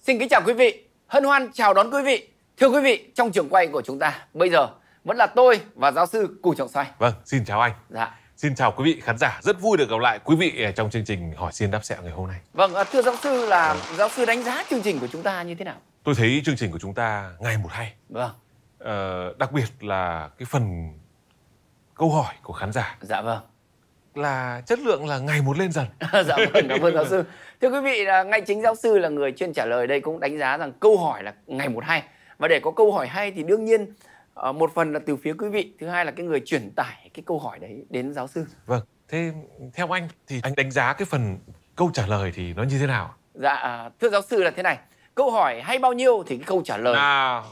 Xin kính chào quý vị, hân hoan chào đón quý vị. Thưa quý vị, trong trường quay của chúng ta bây giờ vẫn là tôi và giáo sư Cù Trọng Xoay. Vâng, xin chào anh. Dạ. Xin chào quý vị khán giả, rất vui được gặp lại quý vị trong chương trình Hỏi Xiên Đáp Sẹo ngày hôm nay. Vâng, thưa giáo sư là giáo sư đánh giá chương trình của chúng ta như thế nào? Tôi thấy chương trình của chúng ta ngày một hay. Vâng. Đặc biệt là cái phần câu hỏi của khán giả. Dạ vâng. Là chất lượng là ngày một lên dần. Dạ vâng, cảm ơn giáo sư. Thưa quý vị, là ngay chính giáo sư là người chuyên trả lời đây cũng đánh giá rằng câu hỏi là ngày một hay. Và để có câu hỏi hay thì đương nhiên một phần là từ phía quý vị, thứ hai là cái người truyền tải cái câu hỏi đấy đến giáo sư. Vâng, thế theo anh thì anh đánh giá cái phần câu trả lời thì nó như thế nào? Dạ, thưa giáo sư là thế này. Câu hỏi hay bao nhiêu thì cái câu trả lời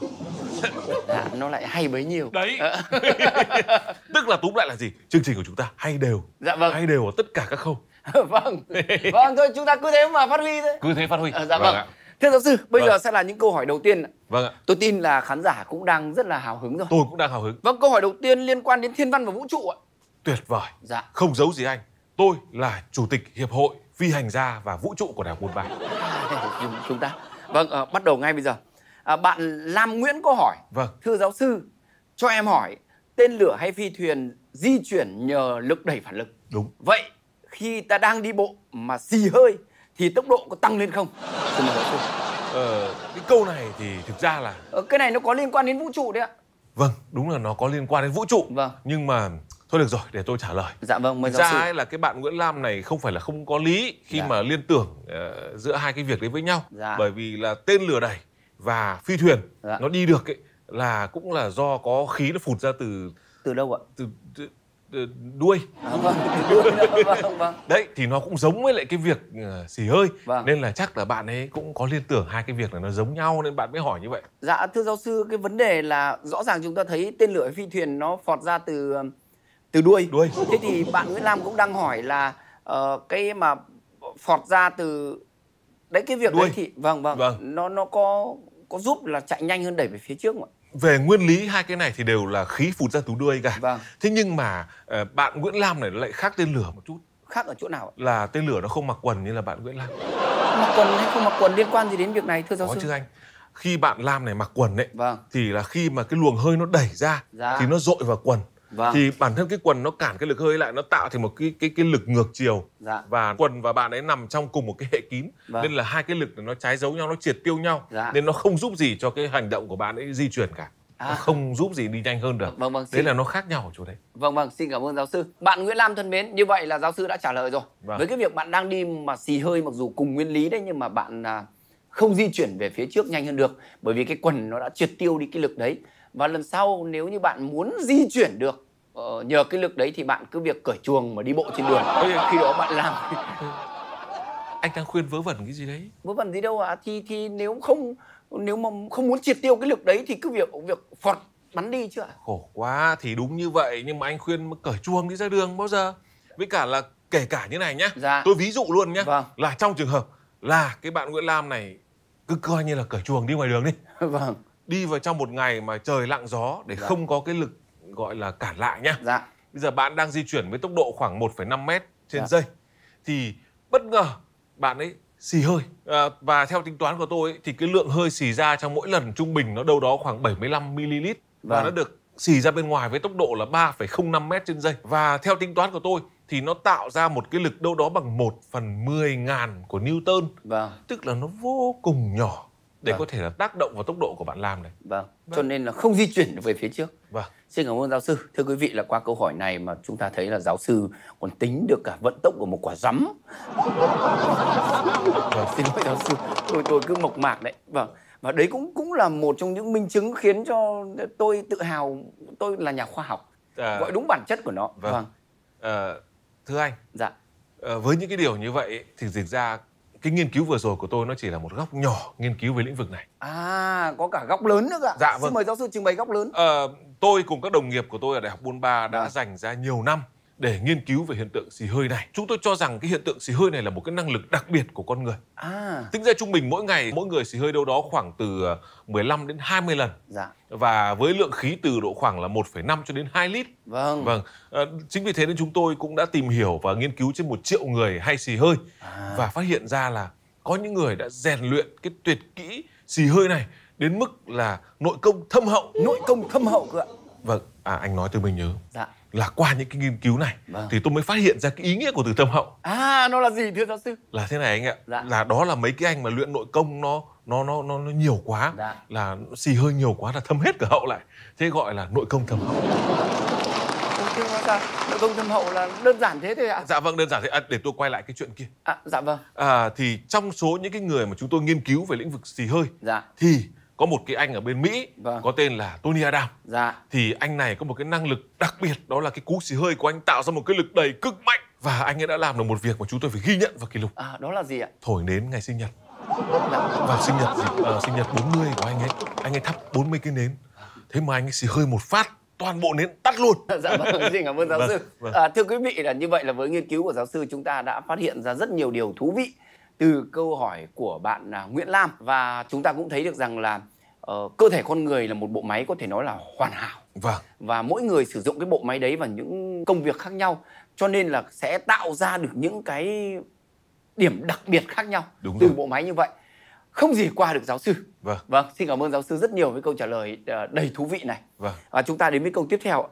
dạ, nó lại hay bấy nhiêu. Đấy. Tức là túm lại là gì? Chương trình của chúng ta hay đều. Dạ vâng. Hay đều ở tất cả các khâu. Vâng. Vâng, thôi chúng ta cứ thế mà phát huy thôi. Cứ thế phát huy. Dạ vâng. Thưa giáo sư, bây giờ sẽ là những câu hỏi đầu tiên. Vâng ạ. Tôi tin là khán giả cũng đang rất là hào hứng rồi. Tôi cũng đang hào hứng. Vâng, câu hỏi đầu tiên liên quan đến thiên văn và vũ trụ ạ. Tuyệt vời. Dạ. Không giấu gì anh. Tôi là chủ tịch Hiệp hội Phi hành gia và Vũ trụ của Đại học Buôn Ma. Chúng ta. Vâng, bắt đầu ngay bây giờ. Bạn Lam Nguyễn có hỏi. Vâng. Thưa giáo sư, cho em hỏi, tên lửa hay phi thuyền di chuyển nhờ lực đẩy phản lực? Đúng. Vậy khi ta đang đi bộ mà xì hơi thì tốc độ có tăng lên không? Xin mời giáo sư. Cái câu này thì thực ra là cái này nó có liên quan đến vũ trụ đấy ạ. Vâng, đúng là nó có liên quan đến vũ trụ. Vâng. Nhưng mà thôi được rồi, để tôi trả lời. Dạ vâng, mời Thực giáo sư. ra ấy là cái bạn Nguyễn Lam này không phải là không có lý khi mà liên tưởng giữa hai cái việc đấy với nhau. Dạ. Bởi vì là tên lửa đẩy và phi thuyền nó đi được ấy là cũng là do có khí nó phụt ra từ đâu ạ? Từ đuôi. Vâng, từ đuôi. Vâng. Đấy thì nó cũng giống với lại cái việc xì hơi. Vâng. Nên là chắc là bạn ấy cũng có liên tưởng hai cái việc là nó giống nhau nên bạn mới hỏi như vậy. Dạ, thưa giáo sư, cái vấn đề là rõ ràng chúng ta thấy tên lửa phi thuyền nó phọt ra từ đuôi. Thế thì bạn Nguyễn Lam cũng đang hỏi là cái mà phọt ra từ đấy, cái việc đuôi. đấy thì vâng. Nó có giúp là chạy nhanh hơn đẩy về phía trước không ạ? Về nguyên lý hai cái này thì đều là khí phụt ra từ đuôi cả. Vâng. Thế nhưng mà bạn Nguyễn Lam này nó lại khác tên lửa một chút. Khác ở chỗ nào ạ? Là tên lửa nó không mặc quần như là bạn Nguyễn Lam. Mặc quần hay không mặc quần liên quan gì đến việc này thưa giáo sư? Có chứ anh. Khi bạn Lam này mặc quần ấy, vâng, thì là khi mà cái luồng hơi nó đẩy ra thì nó dội vào quần. Vâng. Thì bản thân cái quần nó cản cái lực hơi lại, nó tạo thành một cái lực ngược chiều. Dạ. Và quần và bạn ấy nằm trong cùng một cái hệ kín. Vâng. Nên là hai cái lực nó trái dấu nhau, nó triệt tiêu nhau. Dạ. Nên nó không giúp gì cho cái hành động của bạn ấy di chuyển cả. Nó không giúp gì đi nhanh hơn được. Vâng, Đấy là nó khác nhau ở chỗ đấy. Vâng, xin cảm ơn giáo sư. Bạn Nguyễn Lam thân mến, như vậy là giáo sư đã trả lời rồi. Vâng. Với cái việc bạn đang đi mà xì hơi, mặc dù cùng nguyên lý đấy, nhưng mà bạn không di chuyển về phía trước nhanh hơn được, bởi vì cái quần nó đã triệt tiêu đi cái lực đấy. Và lần sau nếu như bạn muốn di chuyển được nhờ cái lực đấy thì bạn cứ việc cởi chuồng mà đi bộ trên đường. Khi đó bạn làm Anh đang khuyên vớ vẩn cái gì đấy? vớ vẩn gì đâu ạ? Thì nếu mà không muốn triệt tiêu cái lực đấy thì cứ việc phọt bắn đi chứ ạ? Khổ quá, thì đúng như vậy, nhưng mà anh khuyên cởi chuồng đi ra đường bao giờ? Với cả là kể cả như này nhá. Dạ. Tôi ví dụ luôn nhá. Vâng. Là trong trường hợp là cái bạn Nguyễn Lam này cứ coi như là cởi chuồng đi ngoài đường đi. Vâng. Đi vào trong một ngày mà trời lặng gió để không có cái lực gọi là cản lại nhá. Dạ. Bây giờ bạn đang di chuyển với tốc độ khoảng 1,5 mét trên giây. Thì bất ngờ bạn ấy xì hơi. Và theo tính toán của tôi ấy, thì cái lượng hơi xì ra trong mỗi lần trung bình nó đâu đó khoảng 75 ml. Và nó được xì ra bên ngoài với tốc độ là 3,05 mét trên giây. Và theo tính toán của tôi thì nó tạo ra một cái lực đâu đó bằng 1/10.000 của Newton. Vâng. Tức là nó vô cùng nhỏ để có thể là tác động vào tốc độ của bạn Lam này. Vâng. Cho nên là không di chuyển được về phía trước. Vâng. Xin cảm ơn giáo sư. Thưa quý vị, là qua câu hỏi này mà chúng ta thấy là giáo sư còn tính được cả vận tốc của một quả rắm. Vâng. Xin lỗi giáo sư, tôi cứ mộc mạc đấy. Vâng. Và đấy cũng là một trong những minh chứng khiến cho tôi tự hào, tôi là nhà khoa học. Gọi đúng bản chất của nó. Vâng. Thưa anh. Dạ. Với những cái điều như vậy ấy, thì thực ra cái nghiên cứu vừa rồi của tôi nó chỉ là một góc nhỏ nghiên cứu về lĩnh vực này. Có cả góc lớn nữa ạ. Dạ vâng. Xin mời giáo sư trình bày góc lớn. Tôi cùng các đồng nghiệp của tôi ở Đại học Buôn Ma đã dành ra nhiều năm để nghiên cứu về hiện tượng xì hơi này. Chúng tôi cho rằng cái hiện tượng xì hơi này là một cái năng lực đặc biệt của con người. Tính ra trung bình mỗi ngày mỗi người xì hơi đâu đó khoảng từ 15 đến 20 lần. Dạ. Và với lượng khí từ độ khoảng là 1,5 cho đến 2 lít. Vâng. Chính vì thế nên chúng tôi cũng đã tìm hiểu và nghiên cứu trên 1 triệu người hay xì hơi. Và phát hiện ra là có những người đã rèn luyện cái tuyệt kỹ xì hơi này đến mức là nội công thâm hậu. Nội công thâm hậu cơ ạ. Vâng, anh nói tôi mới nhớ. Dạ. Là qua những cái nghiên cứu này Vâng. thì tôi mới phát hiện ra cái ý nghĩa của từ thâm hậu. Nó là gì thưa giáo sư? Là thế này anh ạ. Dạ. Là đó là mấy cái anh mà luyện nội công nó nhiều quá. Dạ. Là xì hơi nhiều quá là thâm hết cả hậu lại. Thế gọi là nội công thâm hậu. Thế hóa ra nội công thâm hậu là đơn giản thế thôi ạ? Dạ vâng, đơn giản thế. Để tôi quay lại cái chuyện kia. Dạ vâng. Thì trong số những cái người mà chúng tôi nghiên cứu về lĩnh vực xì hơi, Dạ. thì có một cái anh ở bên Mỹ, Vâng. có tên là Tony Adam. Dạ. Thì anh này có một cái năng lực đặc biệt, đó là cái cú xì hơi của anh tạo ra một cái lực đẩy cực mạnh. Và anh ấy đã làm được một việc mà chúng tôi phải ghi nhận và kỷ lục. Đó là gì ạ? Thổi nến ngày sinh nhật. Dạ. Vào sinh nhật sinh nhật 40 của anh ấy thắp 40 cái nến. Thế mà anh ấy xì hơi một phát, toàn bộ nến tắt luôn. Dạ vâng, xin cảm ơn giáo sư. Vâng. Thưa quý vị, là như vậy là với nghiên cứu của giáo sư, chúng ta đã phát hiện ra rất nhiều điều thú vị từ câu hỏi của bạn Nguyễn Lam. Và chúng ta cũng thấy được rằng là cơ thể con người là một bộ máy có thể nói là hoàn hảo. Vâng. Và mỗi người sử dụng cái bộ máy đấy vào những công việc khác nhau, cho nên là sẽ tạo ra được những cái điểm đặc biệt khác nhau. Đúng từ rồi. bộ máy như vậy. Không gì qua được giáo sư. Vâng. Vâng, xin cảm ơn giáo sư rất nhiều với câu trả lời đầy thú vị này. Vâng. Chúng ta đến với câu tiếp theo.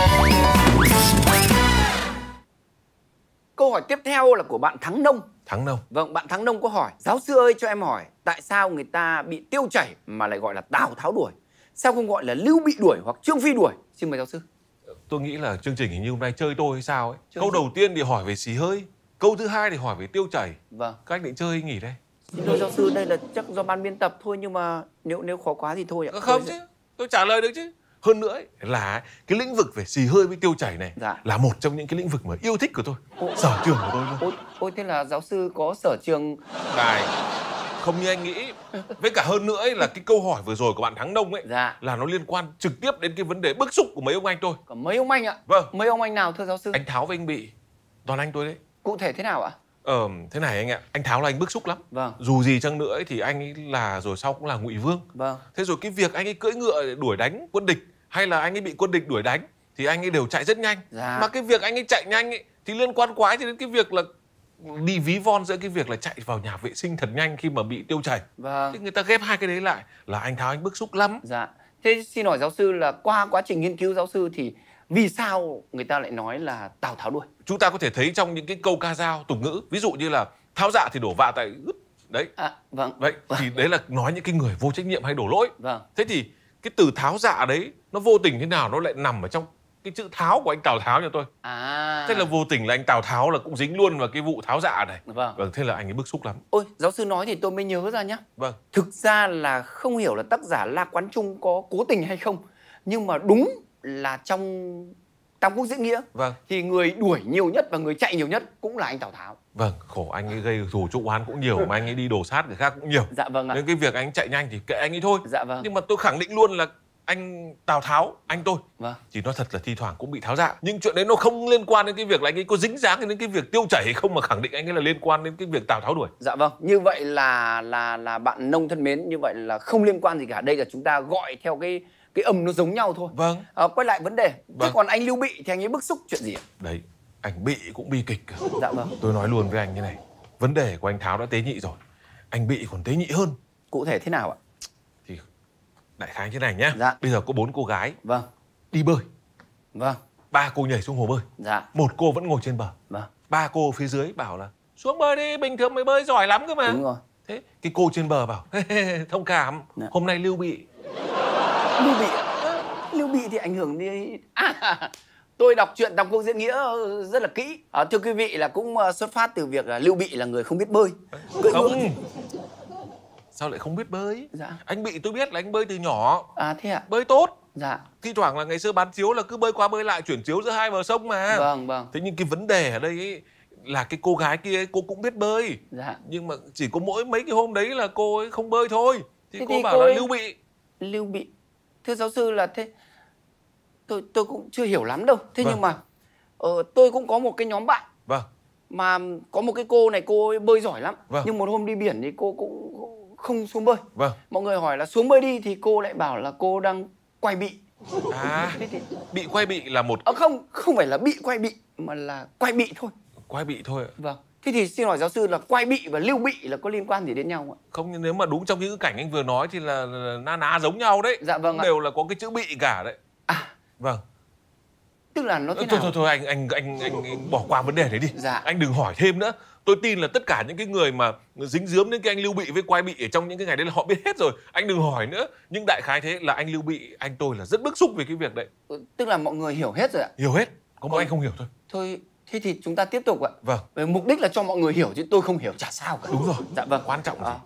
Câu hỏi tiếp theo là của bạn Thắng Nông. Thắng Nông. Vâng, bạn Thắng Nông có hỏi: giáo sư ơi, cho em hỏi tại sao người ta bị tiêu chảy mà lại gọi là Tào Tháo đuổi? Sao không gọi là Lưu Bị đuổi hoặc Trương Phi đuổi? Xin mời giáo sư. Tôi nghĩ là chương trình hình như hôm nay chơi tôi hay sao ấy. Chơi Câu gì? đầu tiên thì hỏi về xì hơi, câu thứ hai thì hỏi về tiêu chảy. Vâng. Các anh định chơi hay nghỉ đây? Xin lỗi giáo sư, đây là chắc do ban biên tập thôi, nhưng mà nếu khó quá thì thôi ạ. Không chứ, tôi trả lời được chứ. Hơn nữa ấy, là cái lĩnh vực về xì hơi với tiêu chảy này Dạ. là một trong những cái lĩnh vực mà yêu thích của tôi, sở trường của tôi luôn. Ôi, thế là giáo sư có sở trường. Này, không như anh nghĩ. Với cả hơn nữa ấy, là cái câu hỏi vừa rồi của bạn Thắng Nông ấy, Dạ. là nó liên quan trực tiếp đến cái vấn đề bức xúc của mấy ông anh tôi. Có mấy ông anh ạ? Vâng. Mấy ông anh nào thưa giáo sư? Anh Tháo với anh Bị, toàn anh tôi đấy. Cụ thể thế nào ạ? Thế này anh ạ, anh Tháo là anh bức xúc lắm. Vâng. Dù gì chăng nữa ấy, thì anh ấy là rồi sau cũng là Ngụy Vương. Vâng. Thế rồi cái việc anh ấy cưỡi ngựa để đuổi đánh quân địch, hay là anh ấy bị quân địch đuổi đánh, thì anh ấy đều chạy rất nhanh. Dạ. Mà cái việc anh ấy chạy nhanh ấy thì liên quan quái đến cái việc là đi ví von giữa cái việc là chạy vào nhà vệ sinh thật nhanh khi mà bị tiêu chảy. Vâng. Thế người ta ghép hai cái đấy lại là anh Tháo anh bức xúc lắm. Dạ. Thế xin hỏi giáo sư là qua quá trình nghiên cứu giáo sư thì vì sao người ta lại nói là Tào Tháo đuổi? Chúng ta có thể thấy trong những cái câu ca dao tục ngữ, ví dụ như là tháo dạ thì đổ vạ tại ướt. Đấy. Vâng. Vậy thì đấy là nói những cái người vô trách nhiệm hay đổ lỗi. Vâng. Thế thì cái từ tháo dạ đấy nó vô tình thế nào nó lại nằm ở trong cái chữ Tháo của anh Tào Tháo nhà tôi. Thế là vô tình là anh Tào Tháo là cũng dính luôn vào cái vụ tháo dạ này. Vâng. Thế là anh ấy bức xúc lắm. Ôi, giáo sư nói thì tôi mới nhớ ra nhá. Vâng. Thực ra là không hiểu là tác giả La Quán Trung có cố tình hay không, nhưng mà đúng là trong Tam Quốc diễn nghĩa Vâng. thì người đuổi nhiều nhất và người chạy nhiều nhất cũng là anh Tào Tháo. Vâng, khổ anh ấy gây thù chuốc oán cũng nhiều, mà anh ấy đi đổ sát người khác cũng nhiều. Dạ vâng ạ. Nên cái việc anh chạy nhanh thì kệ anh ấy thôi. Dạ vâng. Nhưng mà tôi khẳng định luôn là anh Tào Tháo, anh tôi, Vâng. thì nó thật là thi thoảng cũng bị tháo dạ. Nhưng chuyện đấy nó không liên quan đến cái việc là anh ấy có dính dáng đến cái việc tiêu chảy hay không, mà khẳng định anh ấy là liên quan đến cái việc Tào Tháo đuổi. Dạ vâng, như vậy là bạn Nông thân mến, như vậy là không liên quan gì cả. Đây là chúng ta gọi theo cái âm nó giống nhau thôi. Vâng. Quay lại vấn đề. Thế Vâng. còn anh Lưu Bị thì anh ấy bức xúc chuyện gì ạ? Đấy, anh Bị cũng bi kịch. Dạ vâng. Tôi nói luôn với anh như này, vấn đề của anh Tháo đã tế nhị rồi, anh Bị còn tế nhị hơn. Cụ thể thế nào ạ? Thì đại khái thế này nhá. Dạ. Bây giờ có 4 cô gái Vâng. đi bơi, Vâng. 3 cô nhảy xuống hồ bơi, Dạ. 1 cô vẫn ngồi trên bờ. Vâng. 3 cô phía dưới bảo là xuống bơi đi, bình thường mày bơi giỏi lắm cơ mà. Đúng rồi. Thế cái cô trên bờ bảo thông cảm, Dạ. hôm nay Lưu Bị. Lưu Bị ạ? Lưu Bị thì ảnh hưởng đi. Tôi đọc truyện Tam Quốc diễn nghĩa rất là kỹ. Thưa quý vị, là cũng xuất phát từ việc là Lưu Bị là người không biết bơi. Cưỡi ngựa. Không, sao lại không biết bơi? Dạ. Anh Bị tôi biết là anh bơi từ nhỏ, Thế ạ? bơi tốt. Dạ. Thi thoảng là ngày xưa bán chiếu là cứ bơi qua bơi lại, chuyển chiếu giữa hai bờ sông mà. Vâng, vâng. Thế nhưng cái vấn đề ở đây ấy, là cái cô gái kia ấy, cô cũng biết bơi. Dạ. Nhưng mà chỉ có mỗi mấy cái hôm đấy là cô ấy không bơi thôi. Thì Thế cô thì bảo cô là ấy- Lưu Bị. Lưu Bị. Thưa giáo sư là thế, tôi cũng chưa hiểu lắm đâu. Thế Vâng. nhưng mà tôi cũng có một cái nhóm bạn Vâng. mà có một cái cô này, cô ấy bơi giỏi lắm. Vâng. Nhưng một hôm đi biển thì cô cũng không xuống bơi. Vâng. Mọi người hỏi là xuống bơi đi thì cô lại bảo là cô đang quay bị. Thế thì Bị quay bị là một không phải là bị quay bị mà là quay bị thôi. quay bị thôi ạ. Vâng. Thế thì xin hỏi giáo sư là Quai Bị và Lưu Bị là có liên quan gì đến nhau không ạ? Không, nếu mà đúng trong những cái cảnh anh vừa nói thì là na ná giống nhau đấy. Dạ vâng ạ. Đều là có cái chữ Bị cả đấy. À, Vâng. tức là nó thế nào? Thôi anh bỏ qua vấn đề đấy đi. Dạ. Anh đừng hỏi thêm nữa. Tôi tin là tất cả những cái người mà dính dướm đến cái anh Lưu Bị với Quai Bị ở trong những cái ngày đấy là họ biết hết rồi. Anh đừng hỏi nữa. Nhưng đại khái thế là anh Lưu Bị, anh tôi là rất bức xúc về cái việc đấy. Tức là mọi người hiểu hết rồi ạ. Hiểu hết, có mỗi anh không hiểu thôi. Thôi, thế thì chúng ta tiếp tục ạ. Vâng. Mục đích là cho mọi người hiểu chứ tôi không hiểu chả sao cả. Đúng rồi. Dạ vâng. Quan trọng gì?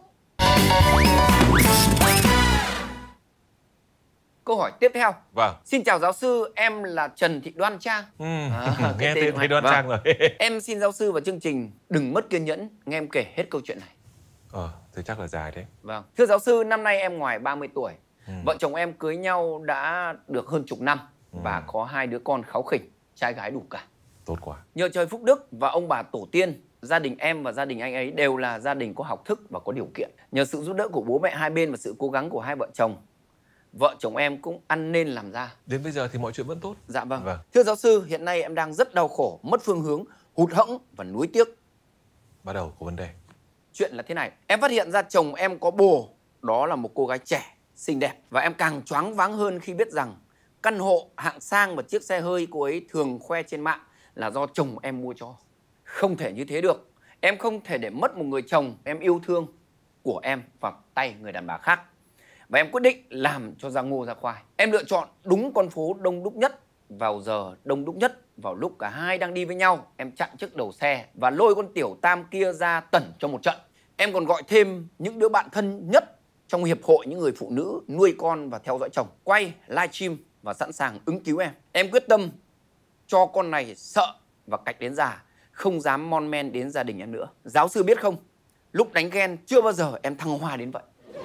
Câu hỏi tiếp theo. Vâng. Xin chào giáo sư, em là Trần Thị Đoan Trang. Nghe tên thấy Đoan vâng. Trang rồi. Em xin giáo sư và chương trình đừng mất kiên nhẫn nghe em kể hết câu chuyện này. Thì chắc là dài đấy. Vâng. Thưa giáo sư, năm nay em ngoài 30 tuổi. Vợ chồng em cưới nhau đã được hơn chục năm và có 2 đứa con kháu khỉnh, trai gái đủ cả. Tốt quá. Nhờ trời phúc đức và ông bà tổ tiên, gia đình em và gia đình anh ấy đều là gia đình có học thức và có điều kiện. Nhờ sự giúp đỡ của bố mẹ hai bên và sự cố gắng của hai vợ chồng em cũng ăn nên làm ra. Đến bây giờ thì mọi chuyện vẫn tốt. Dạ vâng. Thưa giáo sư, hiện nay em đang rất đau khổ, mất phương hướng, hụt hẫng và nuối tiếc. Bắt đầu có vấn đề. Chuyện là thế này, em phát hiện ra chồng em có bồ, đó là một cô gái trẻ, xinh đẹp. Và em càng choáng váng hơn khi biết rằng căn hộ hạng sang và chiếc xe hơi cô ấy thường khoe trên mạng là do chồng em mua cho. Không thể như thế được. Em không thể để mất một người chồng em yêu thương của em vào tay người đàn bà khác. Và em quyết định làm cho ra ngô ra khoai. Em lựa chọn đúng con phố đông đúc nhất, vào giờ đông đúc nhất, vào lúc cả hai đang đi với nhau. Em chặn trước đầu xe và lôi con tiểu tam kia ra tẩn cho một trận. Em còn gọi thêm những đứa bạn thân nhất trong hiệp hội những người phụ nữ nuôi con và theo dõi chồng, quay livestream và sẵn sàng ứng cứu em. Em quyết tâm cho con này sợ và cạch đến già, không dám mon men đến gia đình em nữa. Giáo sư biết không, lúc đánh ghen chưa bao giờ em thăng hoa đến vậy.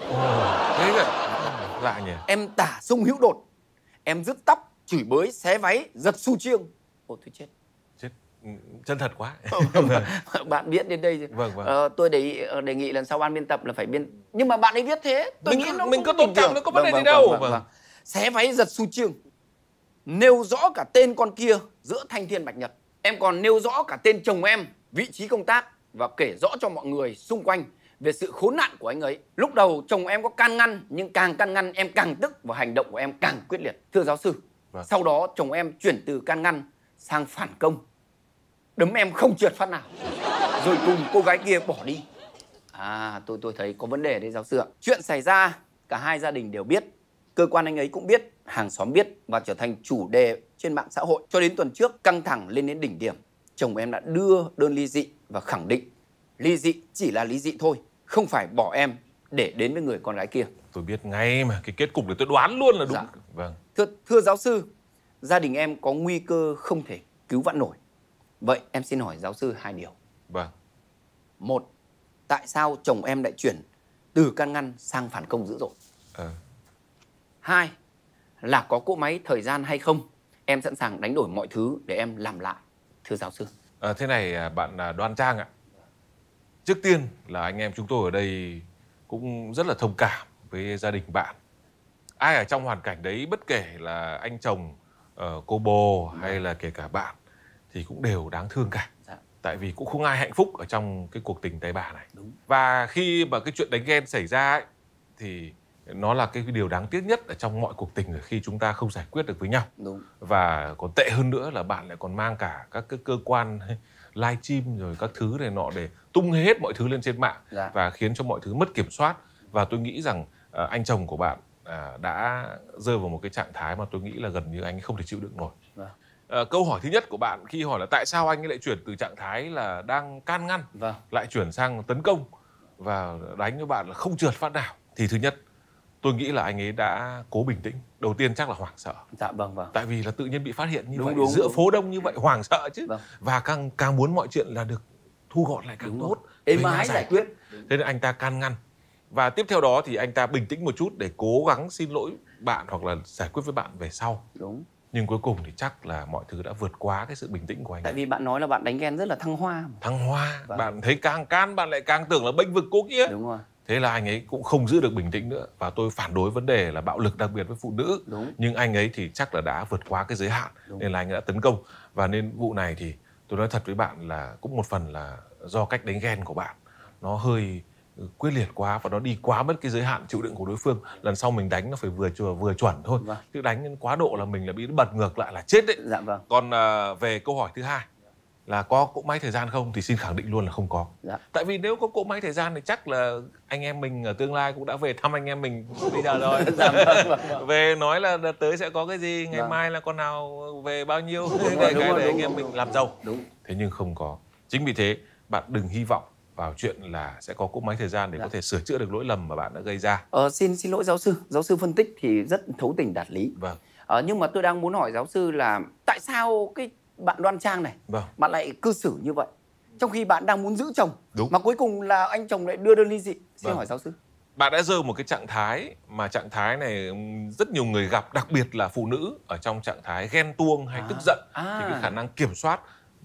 Thế rồi. Lạ nhỉ. Em tả sung hữu đột, em rứt tóc, chửi bới, xé váy, giật su chiêng. Ôi tôi chết. Chân thật quá. Bạn biết đến đây. Vâng. Tôi đề nghị lần sau ban biên tập là phải biên. Nhưng mà bạn ấy viết thế. Mình cứ tôn trọng, nó có vấn đề gì đâu. Vâng. Xé váy, giật su chiêng, nêu rõ cả tên con kia giữa thanh thiên bạch nhật. Em còn nêu rõ cả tên chồng em, vị trí công tác và kể rõ cho mọi người xung quanh về sự khốn nạn của anh ấy. Lúc đầu chồng em có can ngăn, nhưng càng can ngăn em càng tức và hành động của em càng quyết liệt. Thưa giáo sư, sau đó chồng em chuyển từ can ngăn sang phản công, đấm em không trượt phát nào, rồi cùng cô gái kia bỏ đi. Tôi thấy có vấn đề đấy giáo sư ạ. Chuyện xảy ra cả hai gia đình đều biết, cơ quan anh ấy cũng biết, hàng xóm biết và trở thành chủ đề trên mạng xã hội. Cho đến tuần trước, căng thẳng lên đến đỉnh điểm, chồng em đã đưa đơn ly dị và khẳng định ly dị chỉ là ly dị thôi, không phải bỏ em để đến với người con gái kia. Tôi biết ngay mà, cái kết cục này tôi đoán luôn là đúng. Dạ. Vâng. Thưa giáo sư, gia đình em có nguy cơ không thể cứu vãn nổi. Vậy em xin hỏi giáo sư 2 điều. Vâng. 1. Tại sao chồng em lại chuyển từ can ngăn sang phản công dữ dội? 2. Là có cỗ máy thời gian hay không? Em sẵn sàng đánh đổi mọi thứ để em làm lại. Thưa giáo sư. Thế này bạn Đoan Trang ạ. Trước tiên là anh em chúng tôi ở đây cũng rất là thông cảm với gia đình bạn. Ai ở trong hoàn cảnh đấy, bất kể là anh chồng, cô bồ hay là kể cả bạn, thì cũng đều đáng thương cả. Tại vì cũng không ai hạnh phúc ở trong cái cuộc tình tay bà này. Đúng. Và khi mà cái chuyện đánh ghen xảy ra ấy, thì nó là cái điều đáng tiếc nhất ở trong mọi cuộc tình là khi chúng ta không giải quyết được với nhau. Đúng. Và còn tệ hơn nữa là bạn lại còn mang cả các cái cơ quan livestream rồi các thứ này nọ để tung hết mọi thứ lên trên mạng. Và khiến cho mọi thứ mất kiểm soát. Và tôi nghĩ rằng anh chồng của bạn đã rơi vào một cái trạng thái mà tôi nghĩ là gần như anh không thể chịu đựng nổi. Câu hỏi thứ nhất của bạn khi hỏi là tại sao anh ấy lại chuyển từ trạng thái là đang can ngăn lại chuyển sang tấn công và đánh với bạn là không trượt phát nào, thì thứ nhất tôi nghĩ là anh ấy đã cố bình tĩnh. Đầu tiên chắc là hoảng sợ. Dạ vâng. Tại vì là tự nhiên bị phát hiện như vậy giữa phố đông như vậy, hoảng sợ chứ. Và càng muốn mọi chuyện là được thu gọn lại càng tốt, êm ái giải quyết. Thế nên anh ta can ngăn. Và tiếp theo đó thì anh ta bình tĩnh một chút để cố gắng xin lỗi bạn hoặc là giải quyết với bạn về sau. Đúng. Nhưng cuối cùng thì chắc là mọi thứ đã vượt quá cái sự bình tĩnh của anh. Tại vì bạn nói là bạn đánh ghen rất là thăng hoa. Thăng hoa. Bạn thấy càng can bạn lại càng tưởng là bênh vực cô kia. Đúng rồi. Thế là anh ấy cũng không giữ được bình tĩnh nữa. Và tôi phản đối vấn đề là bạo lực, đặc biệt với phụ nữ. Đúng. Nhưng anh ấy thì chắc là đã vượt quá cái giới hạn. Nên là anh ấy đã tấn công. Và nên vụ này thì tôi nói thật với bạn là cũng một phần là do cách đánh ghen của bạn nó hơi quyết liệt quá và nó đi quá mất cái giới hạn chịu đựng của đối phương. Lần sau mình đánh nó phải vừa chuẩn thôi. Vâng. Chứ đánh đến quá độ là mình là bị bật ngược lại là chết đấy. Dạ vâng. Còn về câu hỏi thứ hai là có cỗ máy thời gian không thì xin khẳng định luôn là không có. Dạ. Tại vì nếu có cỗ máy thời gian thì chắc là anh em mình ở tương lai cũng đã về thăm anh em mình bây giờ rồi. Dạ vâng. Về nói là đợt tới sẽ có cái gì, ngày Vâng. mai là con nào về bao nhiêu, Đúng để rồi, anh em mình làm giàu. Đúng. Thế nhưng không có. Chính vì thế bạn đừng hy vọng vào chuyện là sẽ có cỗ máy thời gian để có thể sửa chữa được lỗi lầm mà bạn đã gây ra. Xin lỗi giáo sư phân tích thì rất thấu tình đạt lý. Vâng. Nhưng mà tôi đang muốn hỏi giáo sư là tại sao cái bạn Đoan Trang này, Vâng. bạn lại cư xử như vậy trong khi bạn đang muốn giữ chồng? Đúng. Mà cuối cùng là anh chồng lại đưa đơn ly dị. Xin Vâng. hỏi giáo sư. Bạn đã rơi một cái trạng thái mà trạng thái này rất nhiều người gặp, đặc biệt là phụ nữ ở trong trạng thái ghen tuông hay tức giận thì cái khả năng kiểm soát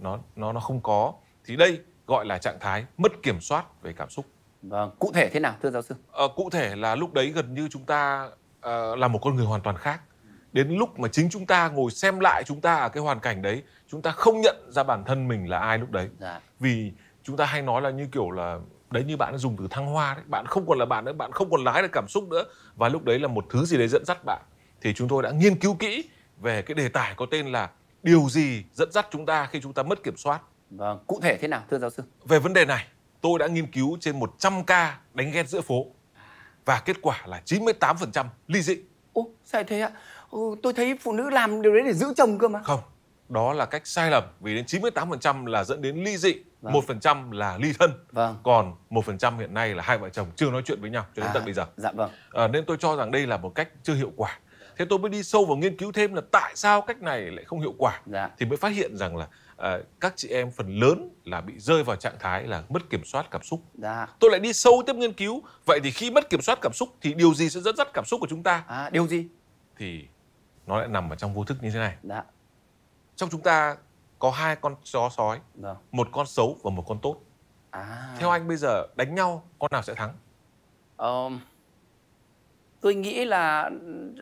nó không có. Thì đây gọi là trạng thái mất kiểm soát về cảm xúc. Vâng, cụ thể thế nào thưa giáo sư? Cụ thể là lúc đấy gần như chúng ta là một con người hoàn toàn khác. Đến lúc mà chính chúng ta ngồi xem lại chúng ta ở cái hoàn cảnh đấy, chúng ta không nhận ra bản thân mình là ai lúc đấy. Dạ. Vì chúng ta hay nói là như kiểu là đấy, như bạn đã dùng từ thăng hoa đấy, bạn không còn là bạn nữa, bạn không còn lái được cảm xúc nữa, và lúc đấy là một thứ gì đấy dẫn dắt bạn. Thì chúng tôi đã nghiên cứu kỹ về cái đề tài có tên là điều gì dẫn dắt chúng ta khi chúng ta mất kiểm soát. Vâng, cụ thể thế nào thưa giáo sư? Về vấn đề này, tôi đã nghiên cứu trên 100 ca đánh ghen giữa phố và kết quả là 98% ly dị. Ồ, sao thế ạ? Tôi thấy phụ nữ làm điều đấy để giữ chồng cơ mà. Không, đó là cách sai lầm, vì đến 98% là dẫn đến ly dị, Vâng. 1% là ly thân. Vâng. Còn 1% hiện nay là hai vợ chồng chưa nói chuyện với nhau cho đến tận bây giờ. Dạ vâng. Nên tôi cho rằng đây là một cách chưa hiệu quả. Thế tôi mới đi sâu vào nghiên cứu thêm là tại sao cách này lại không hiệu quả. Dạ. Thì mới phát hiện rằng là các chị em phần lớn là bị rơi vào trạng thái là mất kiểm soát cảm xúc. Dạ. Tôi lại đi sâu tiếp nghiên cứu. Vậy thì khi mất kiểm soát cảm xúc thì điều gì sẽ dẫn dắt cảm xúc của chúng ta? Điều gì? Thì nó lại nằm ở trong vô thức như thế này. Dạ. Trong chúng ta có hai con chó sói, Vâng. một con xấu và một con tốt. Theo anh bây giờ đánh nhau con nào sẽ thắng? Tôi nghĩ là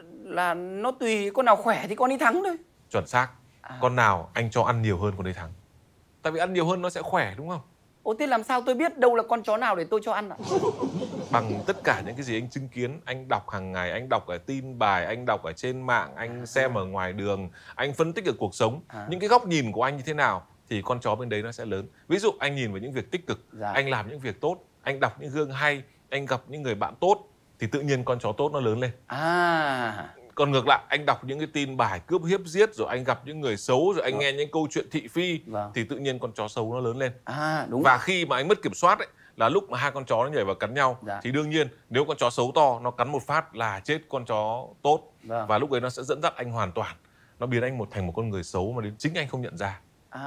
nó tùy, con nào khỏe thì con ấy thắng thôi. Chuẩn xác. Con nào anh cho ăn nhiều hơn con đấy thắng. Tại vì ăn nhiều hơn nó sẽ khỏe, đúng không? Ồ, thế làm sao tôi biết đâu là con chó nào để tôi cho ăn ạ? Bằng tất cả những cái gì anh chứng kiến, anh đọc hàng ngày, anh đọc ở tin bài, anh đọc ở trên mạng, anh xem ở ngoài đường, anh phân tích ở cuộc sống. Những cái góc nhìn của anh như thế nào thì con chó bên đấy nó sẽ lớn. Ví dụ anh nhìn vào những việc tích cực, Dạ. anh làm những việc tốt, anh đọc những gương hay, anh gặp những người bạn tốt thì tự nhiên con chó tốt nó lớn lên. Còn ngược lại, anh đọc những cái tin bài cướp hiếp giết, rồi anh gặp những người xấu, rồi anh nghe những câu chuyện thị phi, thì tự nhiên con chó xấu nó lớn lên. Đúng. Và khi mà anh mất kiểm soát ấy, là lúc mà hai con chó nó nhảy vào cắn nhau, thì đương nhiên nếu con chó xấu to nó cắn một phát là chết con chó tốt. Và lúc ấy nó sẽ dẫn dắt anh hoàn toàn, nó biến anh thành một con người xấu mà đến chính anh không nhận ra.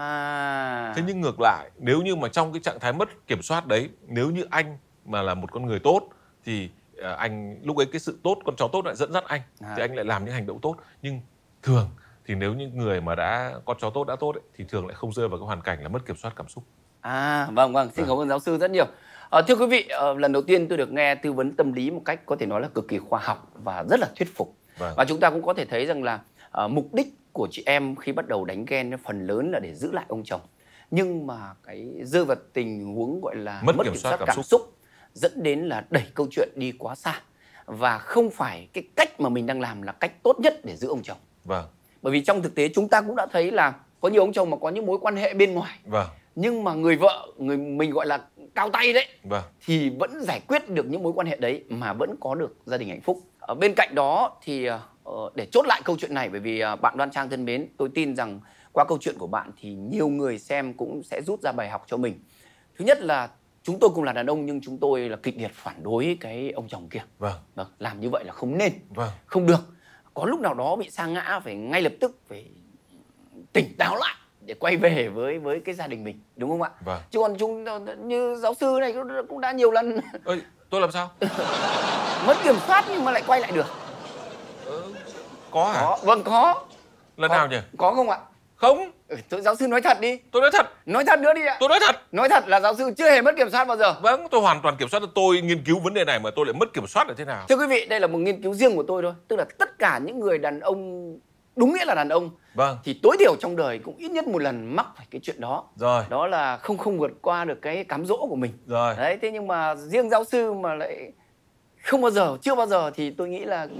Thế nhưng ngược lại, nếu như mà trong cái trạng thái mất kiểm soát đấy, nếu như anh mà là một con người tốt thì anh lúc ấy cái sự tốt, con chó tốt lại dẫn dắt anh, thì anh lại làm những hành động tốt. Nhưng thường thì nếu như người mà con chó tốt đã tốt ấy, thì thường lại không rơi vào cái hoàn cảnh là mất kiểm soát cảm xúc. Vâng, xin cảm ơn giáo sư rất nhiều. Thưa quý vị, lần đầu tiên tôi được nghe tư vấn tâm lý một cách có thể nói là cực kỳ khoa học và rất là thuyết phục. Và chúng ta cũng có thể thấy rằng là mục đích của chị em khi bắt đầu đánh ghen phần lớn là để giữ lại ông chồng. Nhưng mà cái rơi vào tình huống gọi là mất kiểm soát cảm xúc dẫn đến là đẩy câu chuyện đi quá xa. Và không phải cái cách mà mình đang làm là cách tốt nhất để giữ ông chồng. Bởi vì trong thực tế chúng ta cũng đã thấy là có nhiều ông chồng mà có những mối quan hệ bên ngoài. Nhưng mà người vợ, mình gọi là cao tay đấy, thì vẫn giải quyết được những mối quan hệ đấy mà vẫn có được gia đình hạnh phúc. Bên cạnh đó thì để chốt lại câu chuyện này, bởi vì bạn Đoan Trang thân mến, tôi tin rằng qua câu chuyện của bạn thì nhiều người xem cũng sẽ rút ra bài học cho mình. Thứ nhất là chúng tôi cùng là đàn ông nhưng chúng tôi là kịch liệt phản đối cái ông chồng kia. Làm như vậy là không nên, không được. Có lúc nào đó bị sa ngã phải ngay lập tức phải tỉnh táo lại để quay về với cái gia đình mình, đúng không ạ? Chứ còn như giáo sư này cũng đã nhiều lần tôi làm sao? mất kiểm soát nhưng mà lại quay lại được. Có hả? Vâng, có. Lần nào nhỉ? Có không ạ? Không. Giáo sư nói thật đi. Tôi nói thật. Nói thật nữa đi ạ. Tôi nói thật. Nói thật là giáo sư chưa hề mất kiểm soát bao giờ. Vâng, tôi hoàn toàn kiểm soát. Tôi nghiên cứu vấn đề này mà tôi lại mất kiểm soát là thế nào? Thưa quý vị, đây là một nghiên cứu riêng của tôi thôi. Tức là tất cả những người đàn ông đúng nghĩa là đàn ông. Vâng. Thì tối thiểu trong đời cũng ít nhất một lần mắc phải cái chuyện đó. Rồi. Đó là không vượt qua được cái cám dỗ của mình. Rồi. Đấy, thế nhưng mà riêng giáo sư mà lại không bao giờ, chưa bao giờ thì tôi nghĩ là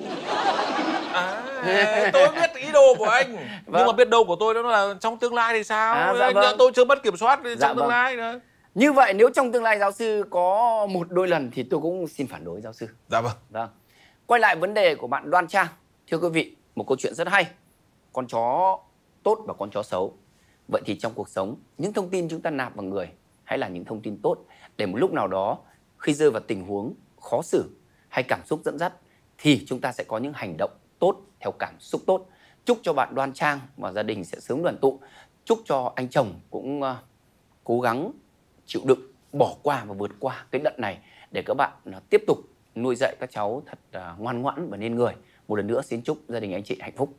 Tôi biết ý đồ của anh. Vâng. Nhưng mà biết đâu của tôi đó là trong tương lai thì sao? Dạ vâng. Tôi chưa mất kiểm soát thì Dạ trong tương vâng. lai nữa. Như vậy nếu trong tương lai giáo sư có một đôi lần thì tôi cũng xin phản đối giáo sư. Dạ vâng. Vâng. Quay lại vấn đề của bạn Đoan Trang. Thưa quý vị, một câu chuyện rất hay. Con chó tốt và con chó xấu. Vậy thì trong cuộc sống, những thông tin chúng ta nạp vào người hay là những thông tin tốt để một lúc nào đó khi rơi vào tình huống khó xử hay cảm xúc dẫn dắt thì chúng ta sẽ có những hành động tốt theo cảm xúc tốt. Chúc cho bạn Đoan Trang và gia đình sẽ sớm đoàn tụ. Chúc cho anh chồng cũng cố gắng chịu đựng, bỏ qua và vượt qua cái đợt này để các bạn tiếp tục nuôi dạy các cháu thật ngoan ngoãn và nên người. Một lần nữa xin chúc gia đình anh chị hạnh phúc.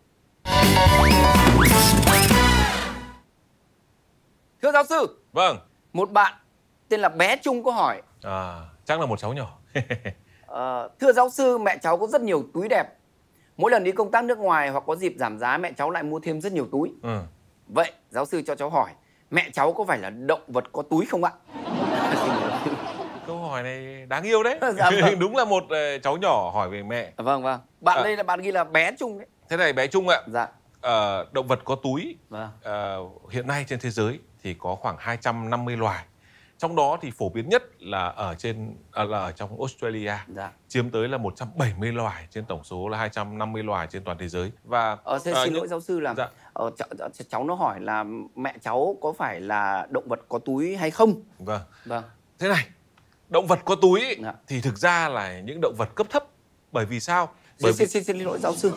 Thưa giáo sư. Vâng. Một bạn tên là bé Trung có hỏi. Chắc là một cháu nhỏ. Thưa giáo sư, mẹ cháu có rất nhiều túi đẹp. Mỗi lần đi công tác nước ngoài hoặc có dịp giảm giá mẹ cháu lại mua thêm rất nhiều túi. Vậy giáo sư cho cháu hỏi, mẹ cháu có phải là động vật có túi không ạ? Câu hỏi này đáng yêu đấy. Dạ vâng. Đúng là một cháu nhỏ hỏi về mẹ. Vâng vâng. Bạn đây là bạn ghi là bé Trung đấy. Thế này bé Trung ạ. Dạ. Động vật có túi. Vâng. Hiện nay trên thế giới thì có khoảng 250 loài. Trong đó thì phổ biến nhất là ở trong Australia. Dạ. Chiếm tới là 170 loài trên tổng số là 250 loài trên toàn thế giới. Và xin lỗi giáo sư là dạ. Cháu nó hỏi là mẹ cháu có phải là động vật có túi hay không? Vâng. Vâng. Thế này, động vật có túi Dạ. thì thực ra là những động vật cấp thấp. Bởi vì sao? Xin lỗi giáo sư.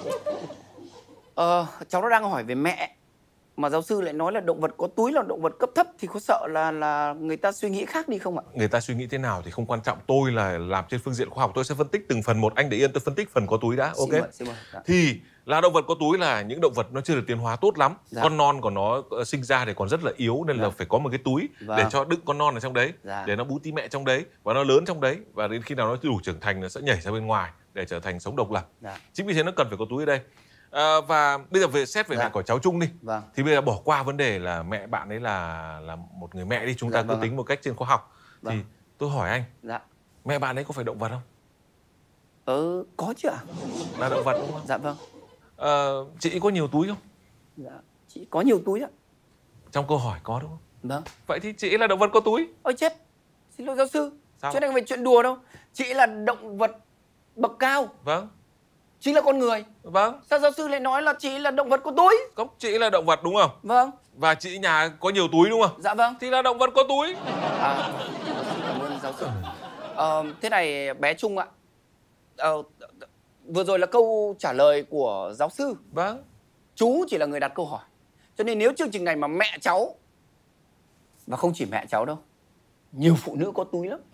Cháu nó đang hỏi về mẹ mà giáo sư lại nói là động vật có túi là động vật cấp thấp thì có sợ là người ta suy nghĩ khác đi không ạ? Người ta suy nghĩ thế nào thì không quan trọng. Tôi là làm trên phương diện khoa học, tôi sẽ phân tích từng phần một. Anh để yên, tôi phân tích phần có túi đã. Ok. Xin mời. Dạ. Thì là động vật có túi là những động vật nó chưa được tiến hóa tốt lắm. Dạ. Con non của nó sinh ra thì còn rất là yếu nên là phải có một cái túi để cho đựng con non ở trong đấy, để nó bú tí mẹ trong đấy và nó lớn trong đấy, và đến khi nào nó đủ trưởng thành nó sẽ nhảy ra bên ngoài để trở thành sống độc lập. Chính vì thế nó cần phải có túi ở đây. Và bây giờ xét về mẹ của cháu Trung đi. Thì bây giờ bỏ qua vấn đề là mẹ bạn ấy là một người mẹ đi, chúng ta cứ tính một cách trên khoa học. Thì tôi hỏi anh, mẹ bạn ấy có phải động vật không? Có chứ ạ. Là động vật đúng không? Dạ vâng. Chị có nhiều túi không? Dạ, chị có nhiều túi ạ. Trong câu hỏi có đúng không? Vâng. Vậy thì chị là động vật có túi. Ôi chết, xin lỗi giáo sư. Sao? Chuyện này không phải chuyện đùa đâu. Chị là động vật bậc cao. Vâng. Chính là con người. Vâng. Sao giáo sư lại nói là chị là động vật có túi? Không, chị là động vật đúng không? Vâng. Và chị nhà có nhiều túi đúng không? Dạ vâng. Thì là động vật có túi. Cảm ơn giáo sư. Thế này bé Trung ạ. Vừa rồi là câu trả lời của giáo sư. Vâng. Chú chỉ là người đặt câu hỏi. Cho nên nếu chương trình này mà mẹ cháu, và không chỉ mẹ cháu đâu, nhiều phụ nữ có túi lắm,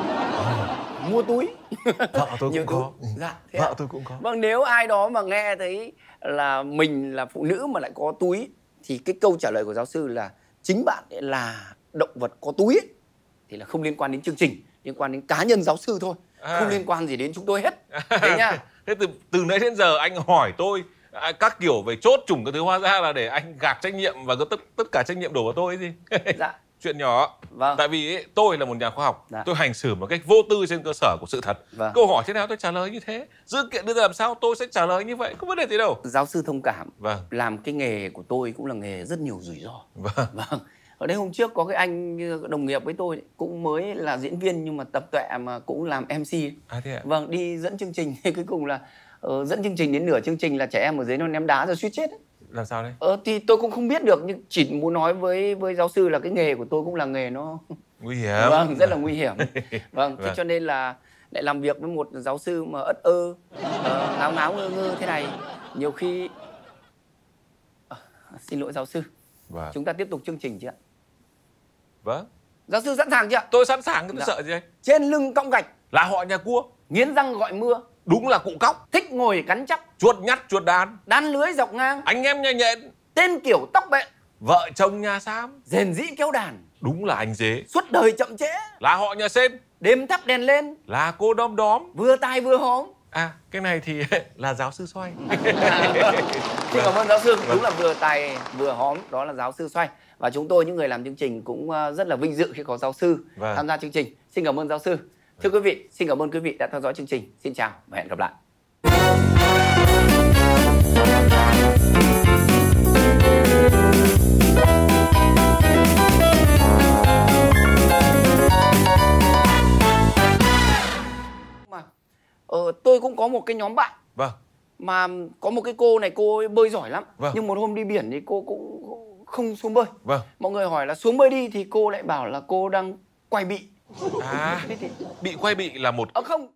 mua túi. Vợ tôi cũng có. Dạ, vợ tôi cũng có. Vâng, nếu ai đó mà nghe thấy là mình là phụ nữ mà lại có túi thì cái câu trả lời của giáo sư là chính bạn ấy là động vật có túi ấy, thì là không liên quan đến chương trình, liên quan đến cá nhân giáo sư thôi, không liên quan gì đến chúng tôi hết. Thế nhá. Thế từ nãy đến giờ anh hỏi tôi các kiểu về chốt chủng cái thứ, hóa ra là để anh gạt trách nhiệm và tất cả trách nhiệm đổ vào tôi ấy gì. Dạ. Chuyện nhỏ. Vâng. Tại vì ấy, tôi là một nhà khoa học. Dạ. Tôi hành xử một cách vô tư trên cơ sở của sự thật. Vâng. Câu hỏi thế nào tôi trả lời như thế. Dữ kiện đưa ra làm sao tôi sẽ trả lời như vậy. Không vấn đề gì đâu. Giáo sư thông cảm. Vâng. Làm cái nghề của tôi cũng là nghề rất nhiều rủi ro. Vâng. Vâng. Ở đây hôm trước có cái anh đồng nghiệp với tôi cũng mới là diễn viên nhưng mà tập tọa mà cũng làm MC. Thế ạ? Vâng, đi dẫn chương trình. Cuối cùng là dẫn chương trình đến nửa chương trình là trẻ em ở dưới nó ném đá rồi suýt chết ấy. Làm sao đấy? Thì tôi cũng không biết được, nhưng chỉ muốn nói với giáo sư là cái nghề của tôi cũng là nghề nó nguy hiểm. Vâng, rất là nguy hiểm. Vâng, thế cho nên là lại làm việc với một giáo sư mà ất ngáo ngáo ngơ ngơ thế này, nhiều khi xin lỗi giáo sư. Vâng. Chúng ta tiếp tục chương trình chứ ạ? Vâng. Giáo sư sẵn sàng chưa ạ? Tôi sẵn sàng, tôi sợ gì anh? Trên lưng cong gạch Là họ nhà cua. nghiến răng gọi mưa. Đúng là cụ cóc. Thích ngồi cắn chắc. Chuột nhắt chuột đàn. Đan lưới dọc ngang. Anh em nhà nhện. Tên kiểu tóc bện. Vợ chồng nhà xám. Rền rĩ kéo đàn. Đúng là anh dế. Suốt đời chậm trễ. Là họ nhà sên. Đêm thắp đèn lên. Là cô đom đóm. Vừa tài vừa hóm. À, cái này thì là giáo sư Xoay. Xin cảm ơn giáo sư. Đúng là vừa tài vừa hóm, đó là giáo sư Xoay. Và chúng tôi những người làm chương trình cũng rất là vinh dự khi có giáo sư tham gia chương trình. Xin cảm ơn giáo sư. Thưa quý vị, xin cảm ơn quý vị đã theo dõi chương trình. Xin chào và hẹn gặp lại. Tôi cũng có một cái nhóm bạn. Vâng. Mà có một cái cô này, cô ấy bơi giỏi lắm. Vâng. Nhưng một hôm đi biển thì cô cũng không xuống bơi. Vâng. Mọi người hỏi là xuống bơi đi thì cô lại bảo là cô đang quay bị. À, bị quay bị là một... Không.